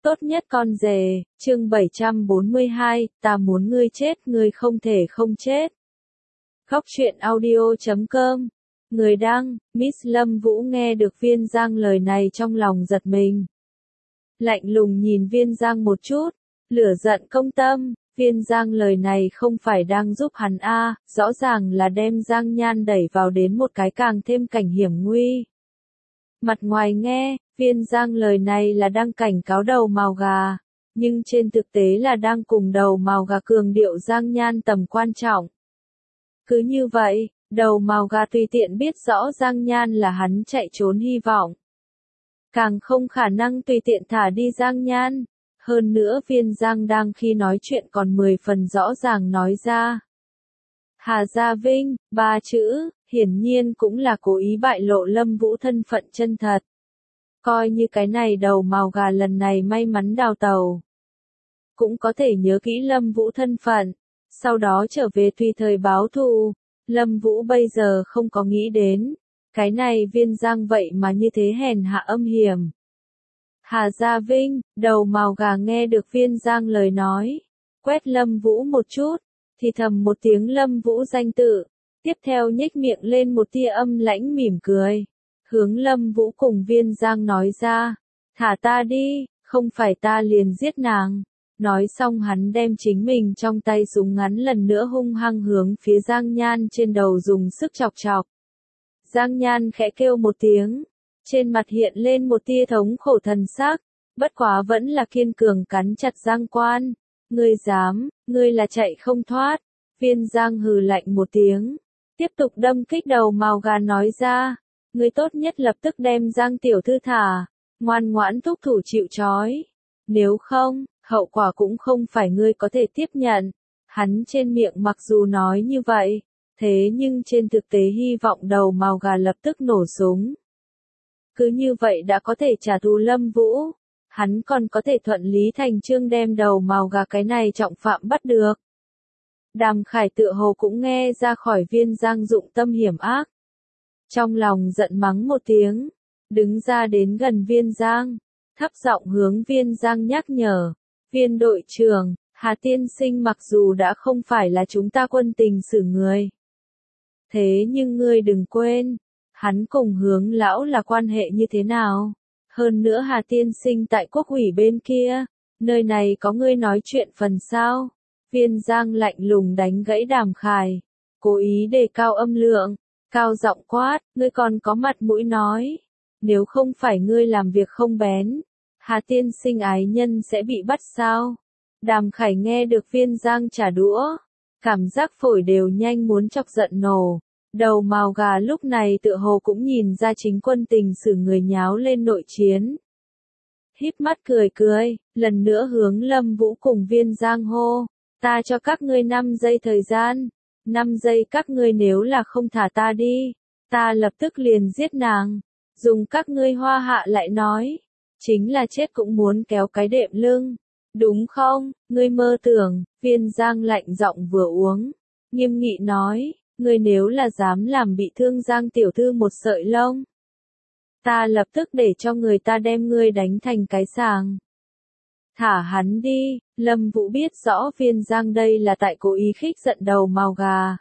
Tốt nhất con rể, chương 742, ta muốn ngươi chết, ngươi không thể không chết. Khóc chuyện audio.com. Người đăng, Miss Lâm Vũ nghe được Viên Giang lời này trong lòng giật mình. Lạnh lùng nhìn Viên Giang một chút, lửa giận công tâm, Viên Giang lời này không phải đang giúp hắn rõ ràng là đem Giang Nhan đẩy vào đến một cái càng thêm cảnh hiểm nguy. Mặt ngoài nghe, Viên Giang lời này là đang cảnh cáo đầu mào gà, nhưng trên thực tế là đang cùng đầu mào gà cường điệu Giang Nhan tầm quan trọng. Cứ như vậy, đầu mào gà tùy tiện biết rõ Giang Nhan là hắn chạy trốn hy vọng. Càng không khả năng tùy tiện thả đi Giang Nhan. Hơn nữa Viên Giang đang khi nói chuyện còn 10 phần rõ ràng nói ra. Hà Gia Vinh, 3 chữ, hiển nhiên cũng là cố ý bại lộ Lâm Vũ thân phận chân thật. Coi như cái này đầu mào gà lần này may mắn đào tàu. Cũng có thể nhớ kỹ Lâm Vũ thân phận, sau đó trở về tùy thời báo thù. Lâm Vũ bây giờ không có nghĩ đến, cái này Viên Giang vậy mà như thế hèn hạ âm hiểm. Hà Gia Vinh, đầu mào gà nghe được Viên Giang lời nói, quét Lâm Vũ một chút, thì thầm một tiếng Lâm Vũ danh tự, tiếp theo nhếch miệng lên một tia âm lãnh mỉm cười, hướng Lâm Vũ cùng Viên Giang nói ra, thả ta đi, không phải ta liền giết nàng. Nói xong hắn đem chính mình trong tay súng ngắn lần nữa hung hăng hướng phía Giang Nhan trên đầu dùng sức chọc chọc. Giang Nhan khẽ kêu một tiếng, trên mặt hiện lên một tia thống khổ thần sắc, bất quá vẫn là kiên cường cắn chặt răng quan. Ngươi dám, ngươi là chạy không thoát. Viên Giang hừ lạnh một tiếng, tiếp tục đâm kích đầu mào gà nói ra, ngươi tốt nhất lập tức đem Giang tiểu thư thả, ngoan ngoãn thúc thủ chịu trói. Nếu không, hậu quả cũng không phải ngươi có thể tiếp nhận. Hắn trên miệng mặc dù nói như vậy, thế nhưng trên thực tế hy vọng đầu mào gà lập tức nổ súng. Cứ như vậy đã có thể trả thù Lâm Vũ, hắn còn có thể thuận lý thành chương đem đầu mào gà cái này trọng phạm bắt được. Đàm Khải tựa hồ cũng nghe ra khỏi Viên Giang dụng tâm hiểm ác. Trong lòng giận mắng một tiếng, đứng ra đến gần Viên Giang, thấp giọng hướng Viên Giang nhắc nhở, Viên đội trưởng, Hà tiên sinh mặc dù đã không phải là chúng ta quân tình xử người. Thế nhưng ngươi đừng quên, hắn cùng Hướng lão là quan hệ như thế nào? Hơn nữa Hà tiên sinh tại quốc ủy bên kia, nơi này có ngươi nói chuyện phần sao? Viên Giang lạnh lùng đánh gãy Đàm Khải, cố ý đề cao âm lượng, cao giọng quát, ngươi còn có mặt mũi nói, nếu không phải ngươi làm việc không bén, Hà tiên sinh ái nhân sẽ bị bắt sao? Đàm Khải nghe được Viên Giang trả đũa, cảm giác phổi đều nhanh muốn chọc giận nổ. Đầu mào gà lúc này tựa hồ cũng nhìn ra chính quân tình xử người nháo lên nội chiến. Híp mắt cười cười, lần nữa hướng Lâm Vũ cùng Viên Giang hô, ta cho các ngươi 5 giây thời gian, 5 giây các ngươi nếu là không thả ta đi, ta lập tức liền giết nàng, dùng các ngươi hoa hạ lại nói, chính là chết cũng muốn kéo cái đệm lưng, đúng không, ngươi mơ tưởng. Viên Giang lạnh giọng vừa uống, nghiêm nghị nói, ngươi nếu là dám làm bị thương Giang tiểu thư một sợi lông, ta lập tức để cho người ta đem ngươi đánh thành cái sàng. Thả hắn đi. Lâm Vũ biết rõ Viên Giang đây là tại cố ý khích giận đầu mào gà.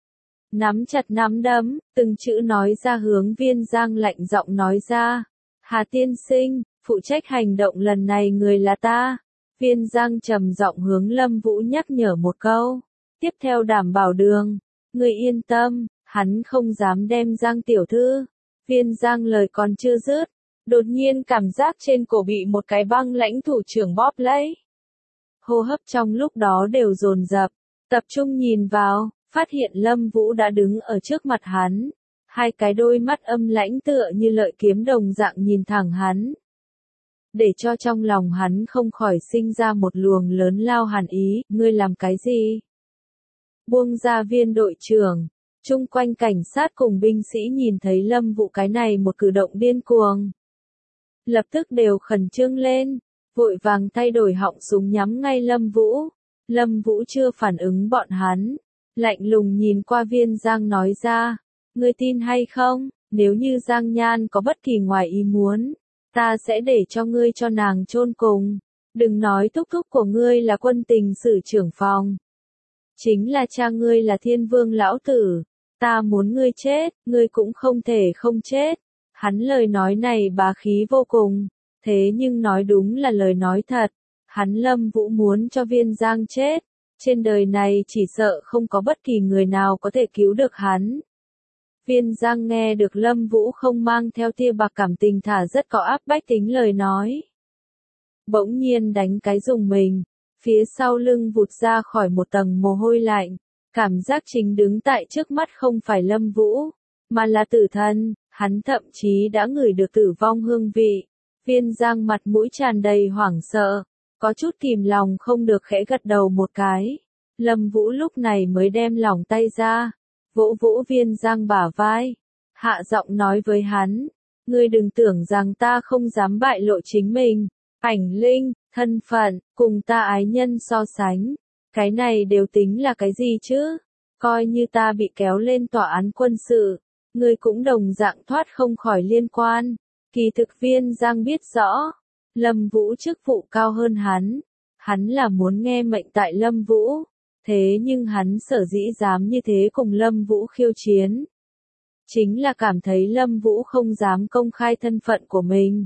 Nắm chặt nắm đấm, từng chữ nói ra hướng Viên Giang lạnh giọng nói ra, Hà tiên sinh, phụ trách hành động lần này người là ta. Viên Giang trầm giọng hướng Lâm Vũ nhắc nhở một câu, tiếp theo đảm bảo đường. Ngươi yên tâm, hắn không dám đem Giang tiểu thư. Viên Giang lời còn chưa dứt, đột nhiên cảm giác trên cổ bị một cái băng lãnh thủ trưởng bóp lấy. Hô hấp trong lúc đó đều dồn dập, tập trung nhìn vào, phát hiện Lâm Vũ đã đứng ở trước mặt hắn. Hai cái đôi mắt âm lãnh tựa như lợi kiếm đồng dạng nhìn thẳng hắn. Để cho trong lòng hắn không khỏi sinh ra một luồng lớn lao hàn ý, ngươi làm cái gì? Buông ra Viên đội trưởng, chung quanh cảnh sát cùng binh sĩ nhìn thấy Lâm Vũ cái này một cử động điên cuồng. Lập tức đều khẩn trương lên, vội vàng thay đổi họng súng nhắm ngay Lâm Vũ. Lâm Vũ chưa phản ứng bọn hắn, lạnh lùng nhìn qua Viên Giang nói ra, ngươi tin hay không, nếu như Giang Nhan có bất kỳ ngoài ý muốn, ta sẽ để cho ngươi cho nàng chôn cùng. Đừng nói thúc thúc của ngươi là quân tình sử trưởng phòng. Chính là cha ngươi là thiên vương lão tử. Ta muốn ngươi chết, ngươi cũng không thể không chết. Hắn lời nói này bá khí vô cùng. Thế nhưng nói đúng là lời nói thật. Hắn Lâm Vũ muốn cho Viên Giang chết. Trên đời này chỉ sợ không có bất kỳ người nào có thể cứu được hắn. Viên Giang nghe được Lâm Vũ không mang theo tia bạc cảm tình thả rất có áp bách tính lời nói. Bỗng nhiên đánh cái rùng mình, phía sau lưng vụt ra khỏi một tầng mồ hôi lạnh, cảm giác chính đứng tại trước mắt không phải Lâm Vũ, mà là tử thần, hắn thậm chí đã ngửi được tử vong hương vị. Viên Giang mặt mũi tràn đầy hoảng sợ, có chút kìm lòng không được khẽ gật đầu một cái. Lâm Vũ lúc này mới đem lòng tay ra, vỗ vỗ Viên Giang bả vai, hạ giọng nói với hắn, ngươi đừng tưởng rằng ta không dám bại lộ chính mình, ảnh linh, thân phận, cùng ta ái nhân so sánh, cái này đều tính là cái gì chứ, coi như ta bị kéo lên tòa án quân sự, ngươi cũng đồng dạng thoát không khỏi liên quan. Kỳ thực Viên Giang biết rõ, Lâm Vũ chức vụ cao hơn hắn là muốn nghe mệnh tại Lâm Vũ, thế nhưng hắn sở dĩ dám như thế cùng Lâm Vũ khiêu chiến. Chính là cảm thấy Lâm Vũ không dám công khai thân phận của mình.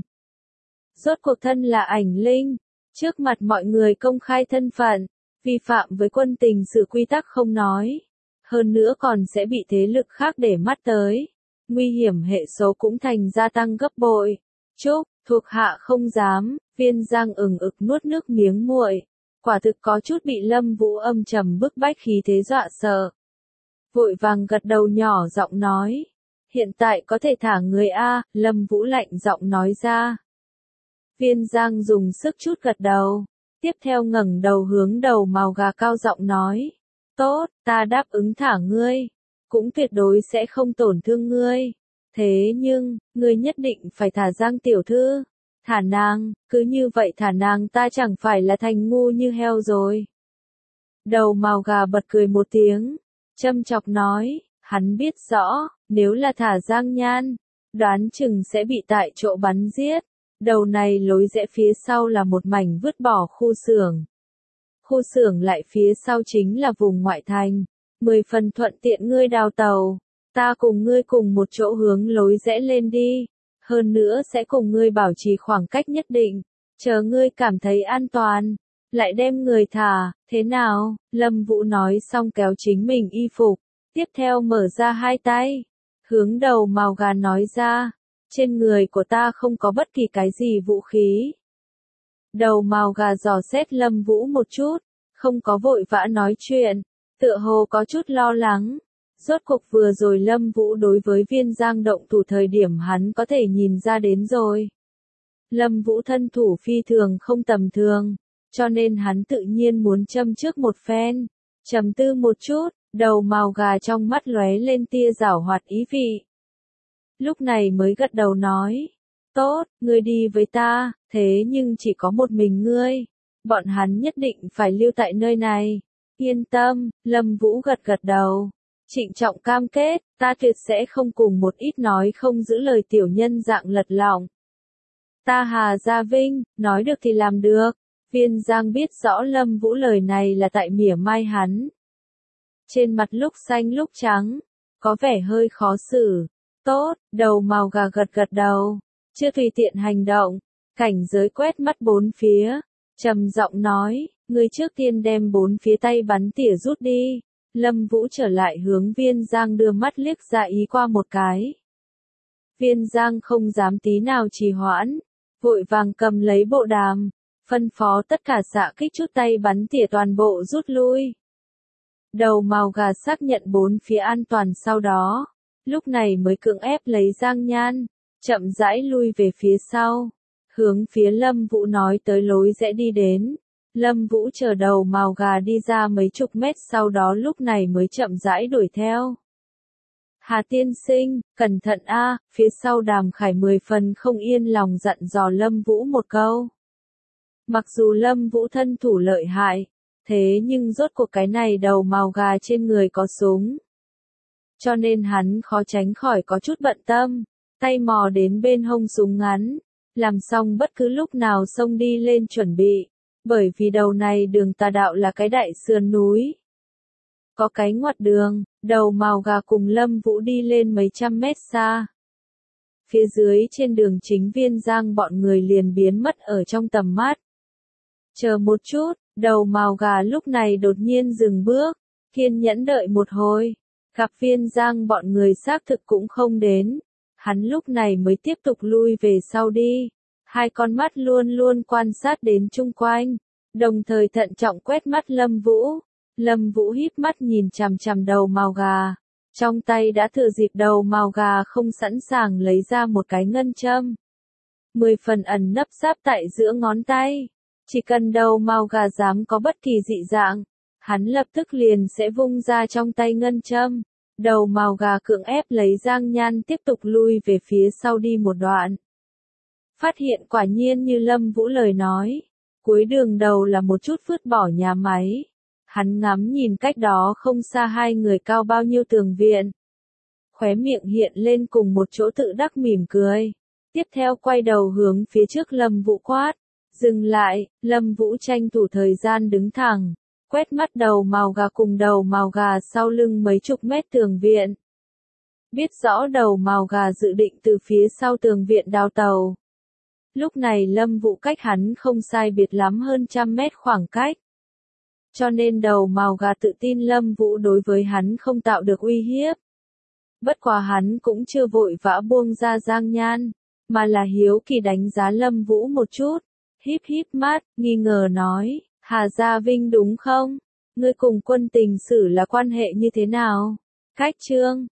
Rốt cuộc thân là ảnh linh, trước mặt mọi người công khai thân phận, vi phạm với quân tình sử quy tắc không nói. Hơn nữa còn sẽ bị thế lực khác để mắt tới. Nguy hiểm hệ số cũng thành gia tăng gấp bội. Chúc, thuộc hạ không dám, Viên Giang ửng ực nuốt nước miếng nguội. Quả thực có chút bị Lâm Vũ âm trầm bức bách khí thế dọa sợ. Vội vàng gật đầu nhỏ giọng nói. Hiện tại có thể thả người A, Lâm Vũ lạnh giọng nói ra. Viên Giang dùng sức chút gật đầu. Tiếp theo ngẩng đầu hướng đầu màu gà cao giọng nói. Tốt, ta đáp ứng thả ngươi. Cũng tuyệt đối sẽ không tổn thương ngươi. Thế nhưng, ngươi nhất định phải thả Giang tiểu thư. Thả nàng, cứ như vậy thả nàng ta chẳng phải là thành ngu như heo rồi. Đầu màu gà bật cười một tiếng, châm chọc nói, hắn biết rõ, nếu là thả Giang Nhan, đoán chừng sẽ bị tại chỗ bắn giết. Đầu này lối rẽ phía sau là một mảnh vứt bỏ khu xưởng. Khu xưởng lại phía sau chính là vùng ngoại thành. 10 phần thuận tiện ngươi đào tàu, ta cùng ngươi cùng một chỗ hướng lối rẽ lên đi. Hơn nữa sẽ cùng ngươi bảo trì khoảng cách nhất định, chờ ngươi cảm thấy an toàn, lại đem người thả, thế nào? Lâm Vũ nói xong kéo chính mình y phục, tiếp theo mở ra hai tay, hướng đầu màu gà nói ra, trên người của ta không có bất kỳ cái gì vũ khí. Đầu màu gà dò xét Lâm Vũ một chút, không có vội vã nói chuyện, tựa hồ có chút lo lắng. Rốt cuộc vừa rồi Lâm Vũ đối với Viên Giang động thủ thời điểm hắn có thể nhìn ra đến rồi. Lâm Vũ thân thủ phi thường không tầm thường, cho nên hắn tự nhiên muốn châm trước một phen. Trầm tư một chút, đầu màu gà trong mắt lóe lên tia giảo hoạt ý vị. Lúc này mới gật đầu nói, tốt, ngươi đi với ta, thế nhưng chỉ có một mình ngươi. Bọn hắn nhất định phải lưu tại nơi này. Yên tâm, Lâm Vũ gật gật đầu. Trịnh trọng cam kết, ta tuyệt sẽ không cùng một ít nói không giữ lời tiểu nhân dạng lật lọng. Ta Hà Gia Vinh, nói được thì làm được. Viên Giang biết rõ Lâm Vũ lời này là tại mỉa mai hắn. Trên mặt lúc xanh lúc trắng, có vẻ hơi khó xử. Tốt, đầu màu gà gật gật đầu, chưa tùy tiện hành động, cảnh giới quét mắt bốn phía, trầm giọng nói, ngươi trước tiên đem bốn phía tay bắn tỉa rút đi. Lâm Vũ trở lại hướng Viên Giang đưa mắt liếc ra ý qua một cái. Viên Giang không dám tí nào trì hoãn, vội vàng cầm lấy bộ đàm, phân phó tất cả xạ kích chút tay bắn tỉa toàn bộ rút lui. Đầu màu gà xác nhận bốn phía an toàn sau đó, lúc này mới cưỡng ép lấy Giang Nhan, chậm rãi lui về phía sau, hướng phía Lâm Vũ nói tới lối rẽ đi đến. Lâm Vũ chờ đầu màu gà đi ra mấy chục mét sau đó lúc này mới chậm rãi đuổi theo. Hà tiên sinh, cẩn thận a, phía sau Đàm Khải 10 phần không yên lòng dặn dò Lâm Vũ một câu. Mặc dù Lâm Vũ thân thủ lợi hại, thế nhưng rốt cuộc cái này đầu màu gà trên người có súng. Cho nên hắn khó tránh khỏi có chút bận tâm, tay mò đến bên hông súng ngắn, làm xong bất cứ lúc nào xông đi lên chuẩn bị. Bởi vì đầu này đường tà đạo là cái đại sườn núi. Có cái ngoặt đường, đầu mào gà cùng Lâm Vũ đi lên mấy trăm mét xa. Phía dưới trên đường chính Viên Giang bọn người liền biến mất ở trong tầm mắt. Chờ một chút, đầu mào gà lúc này đột nhiên dừng bước, kiên nhẫn đợi một hồi. Gặp Viên Giang bọn người xác thực cũng không đến. Hắn lúc này mới tiếp tục lui về sau đi. Hai con mắt luôn luôn quan sát đến chung quanh, đồng thời thận trọng quét mắt Lâm Vũ. Lâm Vũ híp mắt nhìn chằm chằm đầu mào gà. Trong tay đã thừa dịp đầu mào gà không sẵn sàng lấy ra một cái ngân châm. 10 phần ẩn nấp sáp tại giữa ngón tay. Chỉ cần đầu mào gà dám có bất kỳ dị dạng, hắn lập tức liền sẽ vung ra trong tay ngân châm. Đầu mào gà cưỡng ép lấy Giang Nhan tiếp tục lui về phía sau đi một đoạn. Phát hiện quả nhiên như Lâm Vũ lời nói, cuối đường đầu là một chút vứt bỏ nhà máy. Hắn ngắm nhìn cách đó không xa hai người cao bao nhiêu tường viện. Khóe miệng hiện lên cùng một chỗ tự đắc mỉm cười. Tiếp theo quay đầu hướng phía trước Lâm Vũ quát. Dừng lại, Lâm Vũ tranh thủ thời gian đứng thẳng. Quét mắt đầu mào gà cùng đầu mào gà sau lưng mấy chục mét tường viện. Biết rõ đầu mào gà dự định từ phía sau tường viện đào tàu. Lúc này Lâm Vũ cách hắn không sai biệt lắm hơn trăm mét khoảng cách. Cho nên đầu mào gà tự tin Lâm Vũ đối với hắn không tạo được uy hiếp. Bất quá hắn cũng chưa vội vã buông ra Giang Nhan, mà là hiếu kỳ đánh giá Lâm Vũ một chút. Híp híp mắt, nghi ngờ nói, Hà Gia Vinh đúng không? Ngươi cùng Quân Tình Sử là quan hệ như thế nào? Cách Trương,